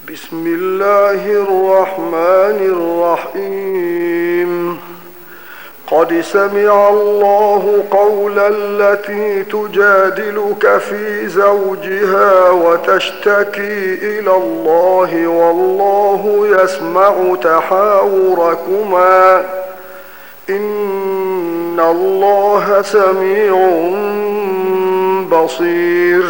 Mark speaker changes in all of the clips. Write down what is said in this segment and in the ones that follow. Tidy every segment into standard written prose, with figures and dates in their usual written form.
Speaker 1: بسم الله الرحمن الرحيم. قد سمع الله قول التي تجادلك في زوجها وتشتكي إلى الله والله يسمع تحاوركما إن الله سميع بصير.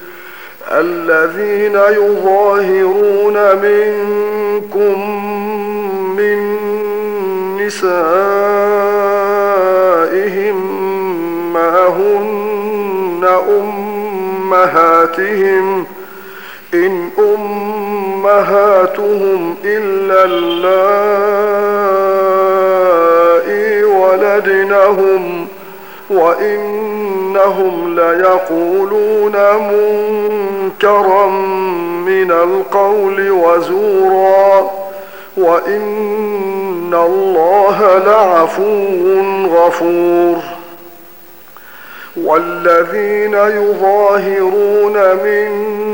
Speaker 1: الذين يظاهرون منكم من نسائهم ما هن أمهاتهم إن أمهاتهم إلا اللائي ولدنهم وإنهم ليقولون منكرا من القول وزورا وإن الله لعفو غفور. والذين يظاهرون من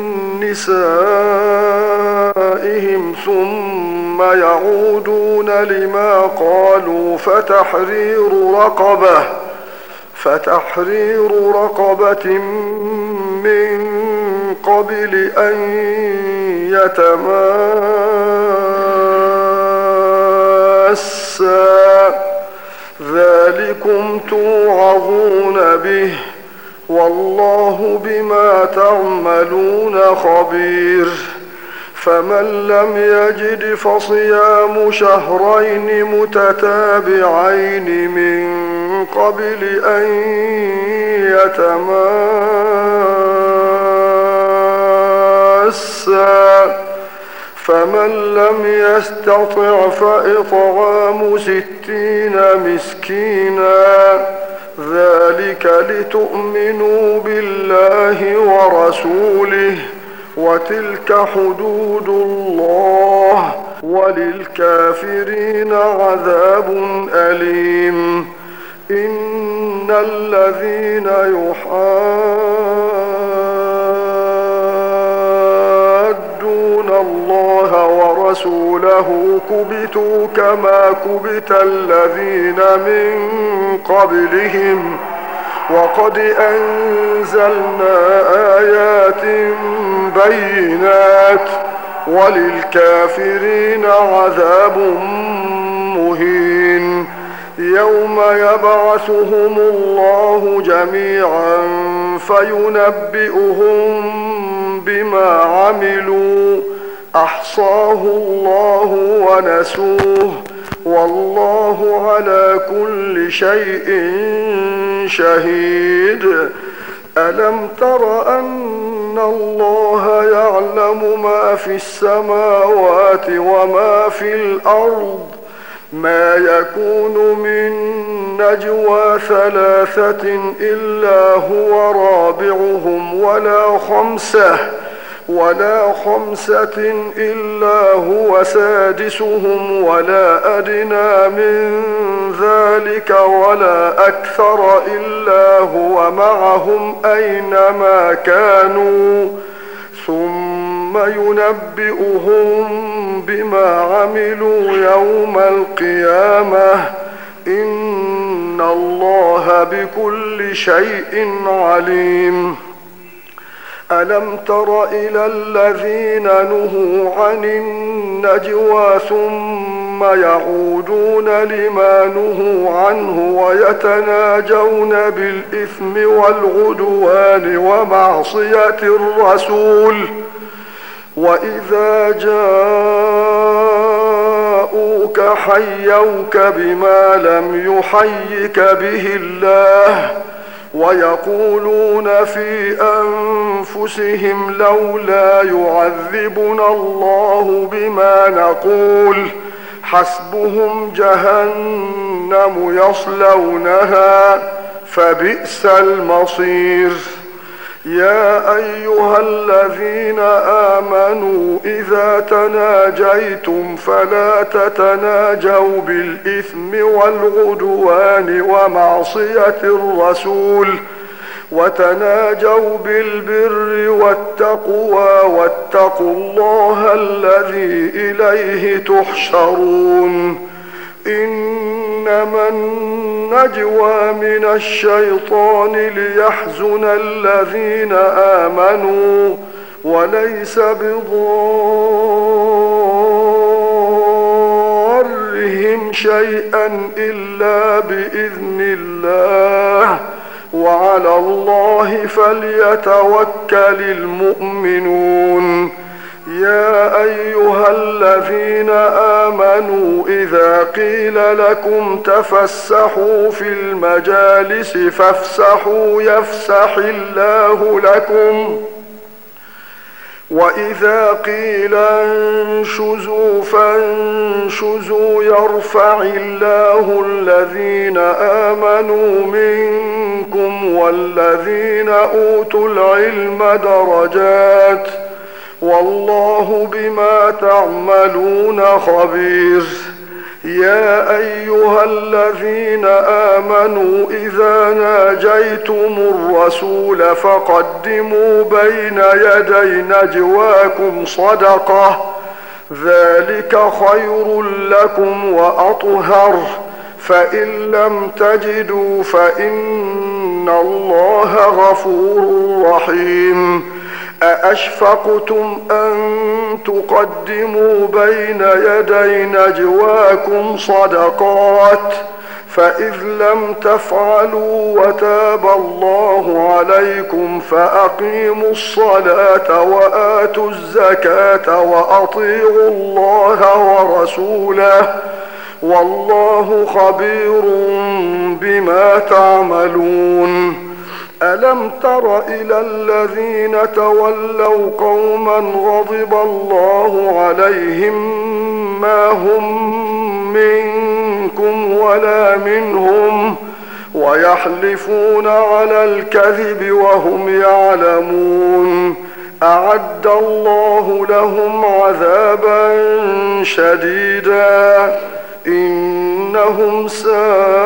Speaker 1: نسائهم ثم يعودون لما قالوا فتحرير رقبة من قبل أن يتماسا ذلكم توعظون به والله بما تعملون خبير. فمن لم يجد فصيام شهرين متتابعين من قبل أن يتماسا فمن لم يستطع فإطعام 60 مسكينا ذلك لتؤمنوا بالله ورسوله وتلك حدود الله وللكافرين عذاب أليم. إن الذين يحادون الله ورسوله كبتوا كما كبت الذين من قبلهم وقد أنزلنا آيات بينات وللكافرين عذاب مهين. يوم يبعثهم الله جميعا فينبئهم بما عملوا أحصاه الله ونسوه والله على كل شيء شهيد. ألم تر أن الله يعلم ما في السماوات وما في الأرض ما يكون من نجوى 3 إلا هو رابعهم ولا خمسة إلا هو سادسهم ولا أدنى من ذلك ولا أكثر إلا هو معهم أينما كانوا ثم ينبئهم بما عملوا يوم القيامة إن الله بكل شيء عليم. ألم تر إلى الذين نهوا عن النجوى ثم يعودون لما نهوا عنه ويتناجون بالإثم والعدوان ومعصية الرسول وإذا جاءوك حيوك بما لم يحيك به الله ويقولون في أنفسهم لولا يعذبنا الله بما نقول حسبهم جهنم يصلونها فبئس المصير. يا أيها الذين آمنوا إذا تناجيتم فلا تتناجوا بالإثم والعدوان ومعصية الرسول وتناجوا بالبر والتقوى واتقوا الله الذي إليه تحشرون إنما النجوى من الشيطان ليحزن الذين آمنوا وليس بضارهم شيئا إلا بإذن الله وعلى الله فليتوكل المؤمنون يا أيها الذين آمنوا إذا قيل لكم تفسحوا في المجالس فافسحوا يفسح الله لكم وإذا قيل انشزوا فانشزوا يرفع الله الذين آمنوا منكم والذين أوتوا العلم درجات والله بما تعملون خبير يا أيها الذين آمنوا إذا ناجيتم الرسول فقدموا بين يدي نجواكم صدقة ذلك خير لكم وأطهر فإن لم تجدوا فإن الله غفور رحيم أأشفقتم أن تقدموا بين يدي نجواكم صدقات فإذ لم تفعلوا وتاب الله عليكم فأقيموا الصلاة وآتوا الزكاة وأطيعوا الله ورسوله والله خبير بما تعملون ألم تر إلى الذين تولوا قوما غضب الله عليهم ما هم منكم ولا منهم ويحلفون على الكذب وهم يعلمون أعد الله لهم عذابا شديدا إنهم ساء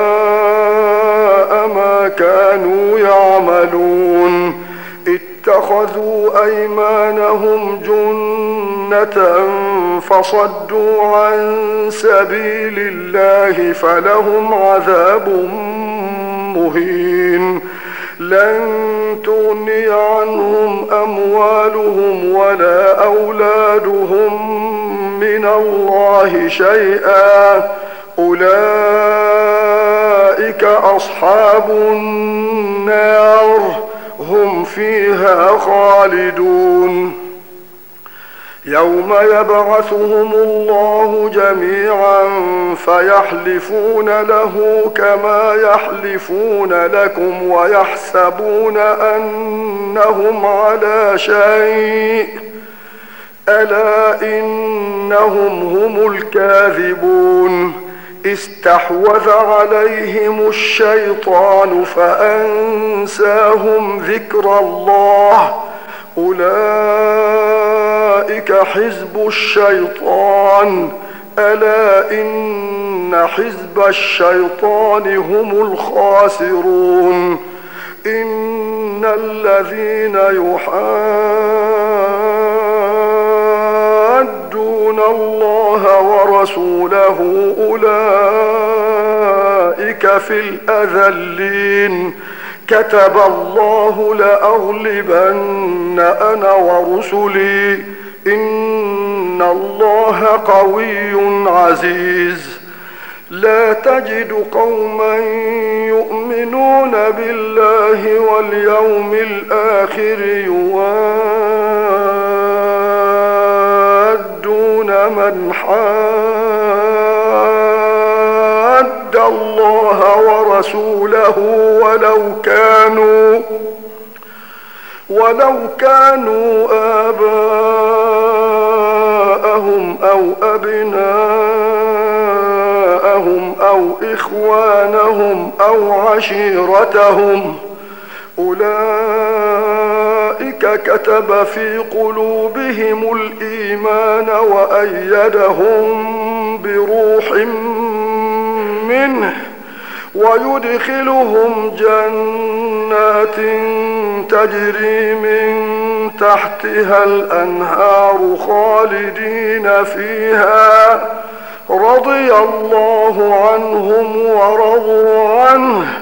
Speaker 1: ما كانوا يعملون اتخذوا أيمانهم جنة فصدوا عن سبيل الله فلهم عذاب مهين لن تغني عنهم أموالهم ولا أولادهم من الله شيئا أولئك أصحاب النار هم فيها خالدون يوم يبعثهم الله جميعا فيحلفون له كما يحلفون لكم ويحسبون أنهم على شيء ألا إنهم هم الكاذبون استحوذ عليهم الشيطان فأنساهم ذكر الله أولئك حزب الشيطان ألا إن حزب الشيطان هم الخاسرون إن الذين يحادون الله ورسوله أولئك في الأذلين كتب الله لأغلبن أنا ورسلي إن الله قوي عزيز لا تجد قوما يؤمنون بالله واليوم الآخر يوادون من حاد الله ورسوله ولو كانوا آباءهم أو أبناءهم أو إخوانهم أو عشيرتهم أولئك كتب في قلوبهم الإيمان وأيدهم بروح منه ويدخلهم جنات تجري من تحتها الأنهار خالدين فيها رضي الله عنهم ورضوا عنه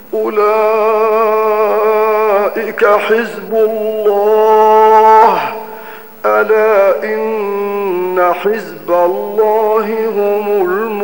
Speaker 1: أولئك حزب الله ألا إن حزب الله هم المفلحون.